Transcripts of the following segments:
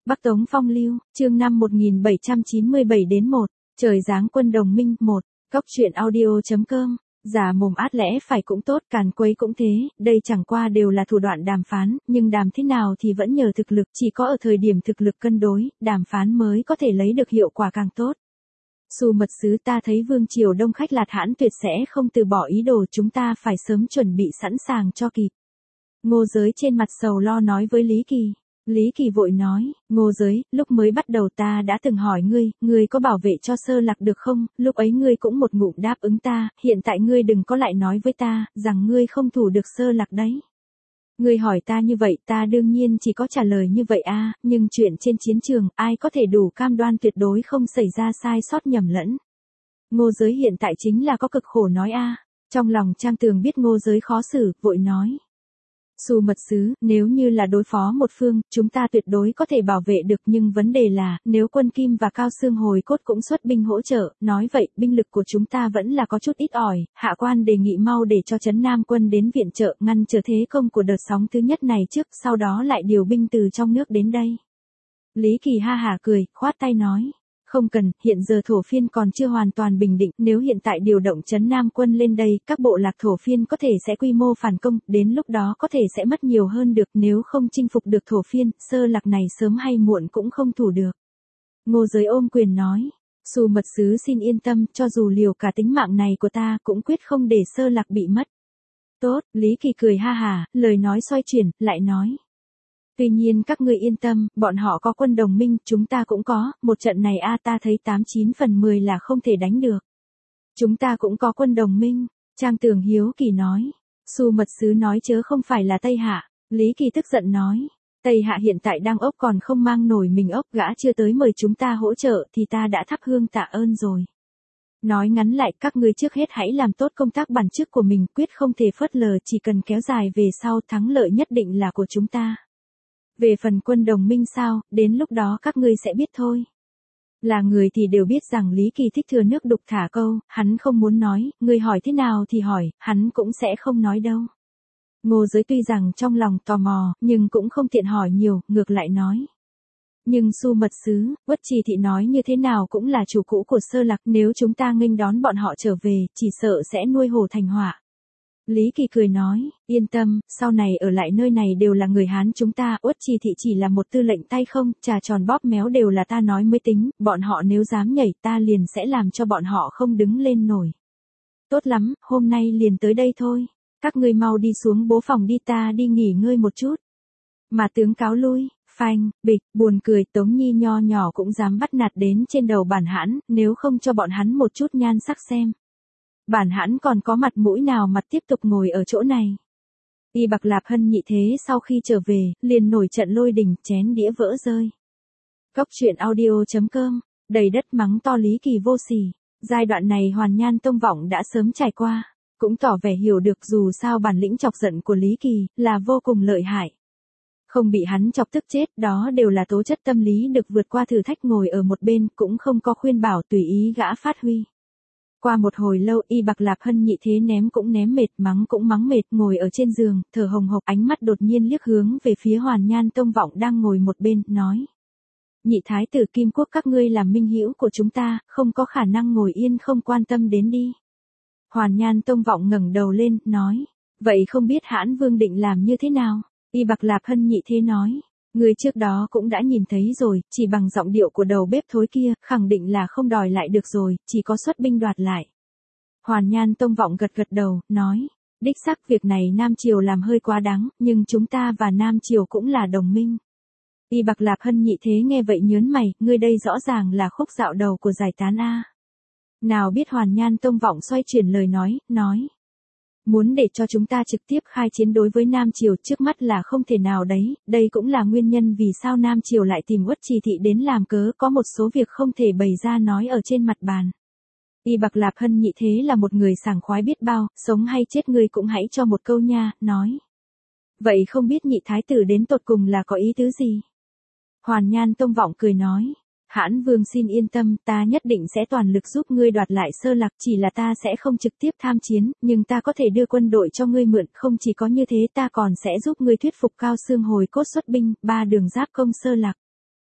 Bắc Tống Phong Lưu, chương 5 1797 đến 1, trời giáng quân đồng minh 1, góc truyện audio.com, giả mồm át lẽ phải cũng tốt, càn quấy cũng thế, đây chẳng qua đều là thủ đoạn đàm phán, nhưng đàm thế nào thì vẫn nhờ thực lực, chỉ có ở thời điểm thực lực cân đối, đàm phán mới có thể lấy được hiệu quả càng tốt. Xu mật sứ, ta thấy vương triều Đông khách Lạt Hãn tuyệt sẽ không từ bỏ ý đồ, chúng ta phải sớm chuẩn bị sẵn sàng cho kịp. Ngô Giới trên mặt sầu lo nói với Lý Kỳ. Lý Kỳ vội nói, Ngô Giới, lúc mới bắt đầu ta đã từng hỏi ngươi có bảo vệ cho Sơ Lạc được không, lúc ấy ngươi cũng một ngụm đáp ứng ta, hiện tại ngươi đừng có lại nói với ta, rằng ngươi không thủ được Sơ Lạc đấy. Ngươi hỏi ta như vậy, ta đương nhiên chỉ có trả lời như vậy a, nhưng chuyện trên chiến trường, ai có thể đủ cam đoan tuyệt đối không xảy ra sai sót nhầm lẫn. Ngô Giới hiện tại chính là có cực khổ nói a. Trong lòng Trang Tường biết Ngô Giới khó xử, vội nói. Xu mật sứ, nếu như là đối phó một phương, chúng ta tuyệt đối có thể bảo vệ được, nhưng vấn đề là, nếu Quân Kim và Cao Xương Hồi Cốt cũng xuất binh hỗ trợ, nói vậy, binh lực của chúng ta vẫn là có chút ít ỏi, hạ quan đề nghị mau để cho Trấn Nam quân đến viện trợ, ngăn trở thế công của đợt sóng thứ nhất này trước, sau đó lại điều binh từ trong nước đến đây. Lý Kỳ ha hả cười, khoát tay nói. Không cần, hiện giờ thổ phiên còn chưa hoàn toàn bình định, nếu hiện tại điều động Trấn Nam quân lên đây, các bộ lạc thổ phiên có thể sẽ quy mô phản công, đến lúc đó có thể sẽ mất nhiều hơn được, nếu không chinh phục được thổ phiên, Sơ Lạc này sớm hay muộn cũng không thủ được. Ngô Giới ôm quyền nói, Xu mật sứ xin yên tâm, cho dù liều cả tính mạng này của ta, cũng quyết không để Sơ Lạc bị mất. Tốt, Lý Kỳ cười ha hả, lời nói xoay chuyển, lại nói. Tuy nhiên các ngươi yên tâm, bọn họ có quân đồng minh, chúng ta cũng có, một trận này ta thấy 89 phần 10 là không thể đánh được. Chúng ta cũng có quân đồng minh, Trang Tường hiếu kỳ nói. Xu mật sứ nói chớ không phải là Tây Hạ, Lý Kỳ tức giận nói. Tây Hạ hiện tại đang ốc còn không mang nổi mình ốc, gã chưa tới mời chúng ta hỗ trợ thì ta đã thắp hương tạ ơn rồi. Nói ngắn lại, các ngươi trước hết hãy làm tốt công tác bản chức của mình, quyết không thể phớt lờ, chỉ cần kéo dài về sau, thắng lợi nhất định là của chúng ta. Về phần quân đồng minh sao, đến lúc đó các ngươi sẽ biết thôi. Là người thì đều biết rằng Lý Kỳ thích thừa nước đục thả câu, hắn không muốn nói, ngươi hỏi thế nào thì hỏi, hắn cũng sẽ không nói đâu. Ngô Giới tuy rằng trong lòng tò mò, nhưng cũng không tiện hỏi nhiều, ngược lại nói. Nhưng Xu mật sứ, Uất Trì thị nói như thế nào cũng là chủ cũ của Sơ Lạc, nếu chúng ta nghênh đón bọn họ trở về, chỉ sợ sẽ nuôi hổ thành họa. Lý Kỳ cười nói, yên tâm, sau này ở lại nơi này đều là người Hán chúng ta, Uất Trì thị chỉ là một tư lệnh tay không, trà tròn bóp méo đều là ta nói mới tính, bọn họ nếu dám nhảy ta liền sẽ làm cho bọn họ không đứng lên nổi. Tốt lắm, hôm nay liền tới đây thôi, các ngươi mau đi xuống bố phòng đi, ta đi nghỉ ngơi một chút. Mà tướng cáo lui, phanh, bịch, buồn cười, Tống Nhi nho nhỏ cũng dám bắt nạt đến trên đầu Bản Hãn, nếu không cho bọn hắn một chút nhan sắc xem. Bản Hãn còn có mặt mũi nào mà tiếp tục ngồi ở chỗ này. Y Bạc Lạp Hân nhị thế sau khi trở về, liền nổi trận lôi đình, chén đĩa vỡ rơi. Góc truyện audio.com, đầy đất mắng to Lý Kỳ vô sỉ. Giai đoạn này Hoàn Nhan Tông Vọng đã sớm trải qua, cũng tỏ vẻ hiểu được dù sao bản lĩnh chọc giận của Lý Kỳ là vô cùng lợi hại. Không bị hắn chọc tức chết, đó đều là tố chất tâm lý được vượt qua thử thách, ngồi ở một bên cũng không có khuyên bảo, tùy ý gã phát huy. Qua một hồi lâu, Y Bạc Lạp Hân nhị thế ném cũng ném mệt, mắng cũng mắng mệt, ngồi ở trên giường, thở hồng hộc, ánh mắt đột nhiên liếc hướng về phía Hoàn Nhan Tông Vọng đang ngồi một bên, nói. Nhị thái tử Kim Quốc, các ngươi làm minh hữu của chúng ta, không có khả năng ngồi yên không quan tâm đến đi. Hoàn Nhan Tông Vọng ngẩng đầu lên, nói. Vậy không biết Hãn Vương định làm như thế nào? Y Bạc Lạp Hân nhị thế nói. Người trước đó cũng đã nhìn thấy rồi, chỉ bằng giọng điệu của đầu bếp thối kia, khẳng định là không đòi lại được rồi, chỉ có xuất binh đoạt lại. Hoàn Nhan Tông Vọng gật gật đầu, nói, đích xác việc này Nam Triều làm hơi quá đáng, nhưng chúng ta và Nam Triều cũng là đồng minh. Y Bạc Lạp Hân nhị thế nghe vậy nhớn mày, ngươi đây rõ ràng là khúc dạo đầu của giải tán a. Nào biết Hoàn Nhan Tông Vọng xoay chuyển lời nói. Muốn để cho chúng ta trực tiếp khai chiến đối với Nam Triều trước mắt là không thể nào đấy, đây cũng là nguyên nhân vì sao Nam Triều lại tìm Uất Trì thị đến làm cớ, có một số việc không thể bày ra nói ở trên mặt bàn. Y Bạc Lạp Hân nhị thế là một người sảng khoái biết bao, sống hay chết ngươi cũng hãy cho một câu nha, nói. Vậy không biết nhị thái tử đến tột cùng là có ý tứ gì? Hoàn Nhan Tông Vọng cười nói. Hãn Vương xin yên tâm, ta nhất định sẽ toàn lực giúp ngươi đoạt lại Sơ Lạc, chỉ là ta sẽ không trực tiếp tham chiến, nhưng ta có thể đưa quân đội cho ngươi mượn, không chỉ có như thế ta còn sẽ giúp ngươi thuyết phục Cao Xương Hồi Cốt xuất binh, 3 đường giáp công Sơ Lạc.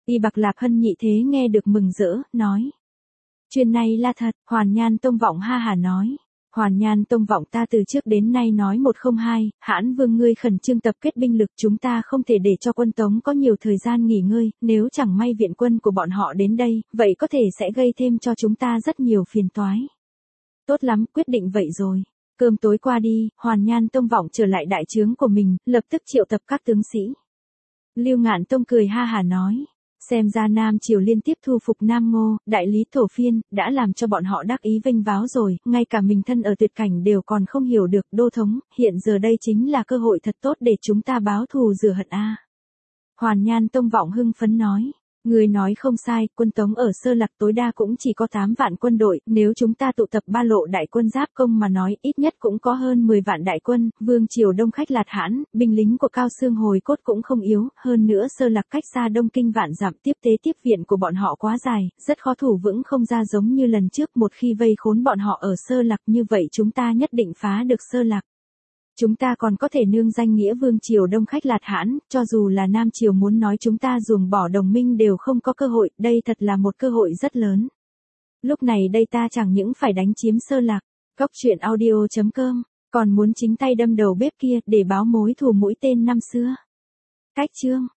Y Bạc Lạc Hân nhị thế nghe được mừng rỡ, nói. Chuyện này là thật, Hoàn Nhan Tông Vọng ha hà nói. Hoàn Nhan Tông Vọng ta từ trước đến nay nói một không hai, Hãn Vương ngươi khẩn trương tập kết binh lực, chúng ta không thể để cho quân Tống có nhiều thời gian nghỉ ngơi, nếu chẳng may viện quân của bọn họ đến đây, vậy có thể sẽ gây thêm cho chúng ta rất nhiều phiền toái. Tốt lắm, quyết định vậy rồi. Cơm tối qua đi, Hoàn Nhan Tông Vọng trở lại đại trướng của mình, lập tức triệu tập các tướng sĩ. Lưu Ngạn Tông cười ha hà nói. Xem ra Nam Triều liên tiếp thu phục Nam Ngô, Đại Lý Thổ Phiên, đã làm cho bọn họ đắc ý vênh váo rồi, ngay cả mình thân ở tuyệt cảnh đều còn không hiểu được. Đô thống, hiện giờ đây chính là cơ hội thật tốt để chúng ta báo thù rửa hận a. Hoàn Nhan Tông Vọng hưng phấn nói. Người nói không sai, quân Tống ở Sơ Lạc tối đa cũng chỉ có 8 vạn quân đội, nếu chúng ta tụ tập 3 lộ đại quân giáp công mà nói, ít nhất cũng có hơn 10 vạn đại quân, Vương Triều Đông Khách Lạt Hãn, binh lính của Cao Xương hồi cốt cũng không yếu, hơn nữa Sơ Lạc cách xa Đông Kinh vạn dặm, tiếp tế tiếp viện của bọn họ quá dài, rất khó thủ vững không ra giống như lần trước, một khi vây khốn bọn họ ở Sơ Lạc như vậy chúng ta nhất định phá được Sơ Lạc. Chúng ta còn có thể nương danh nghĩa Vương Triều Đông Khách Lạt Hãn, cho dù là Nam Triều muốn nói chúng ta ruồng bỏ đồng minh đều không có cơ hội, đây thật là một cơ hội rất lớn. Lúc này đây ta chẳng những phải đánh chiếm Sơ Lạc, Góc Truyện Audio.com, còn muốn chính tay đâm đầu bếp kia để báo mối thù mũi tên năm xưa. Cách chương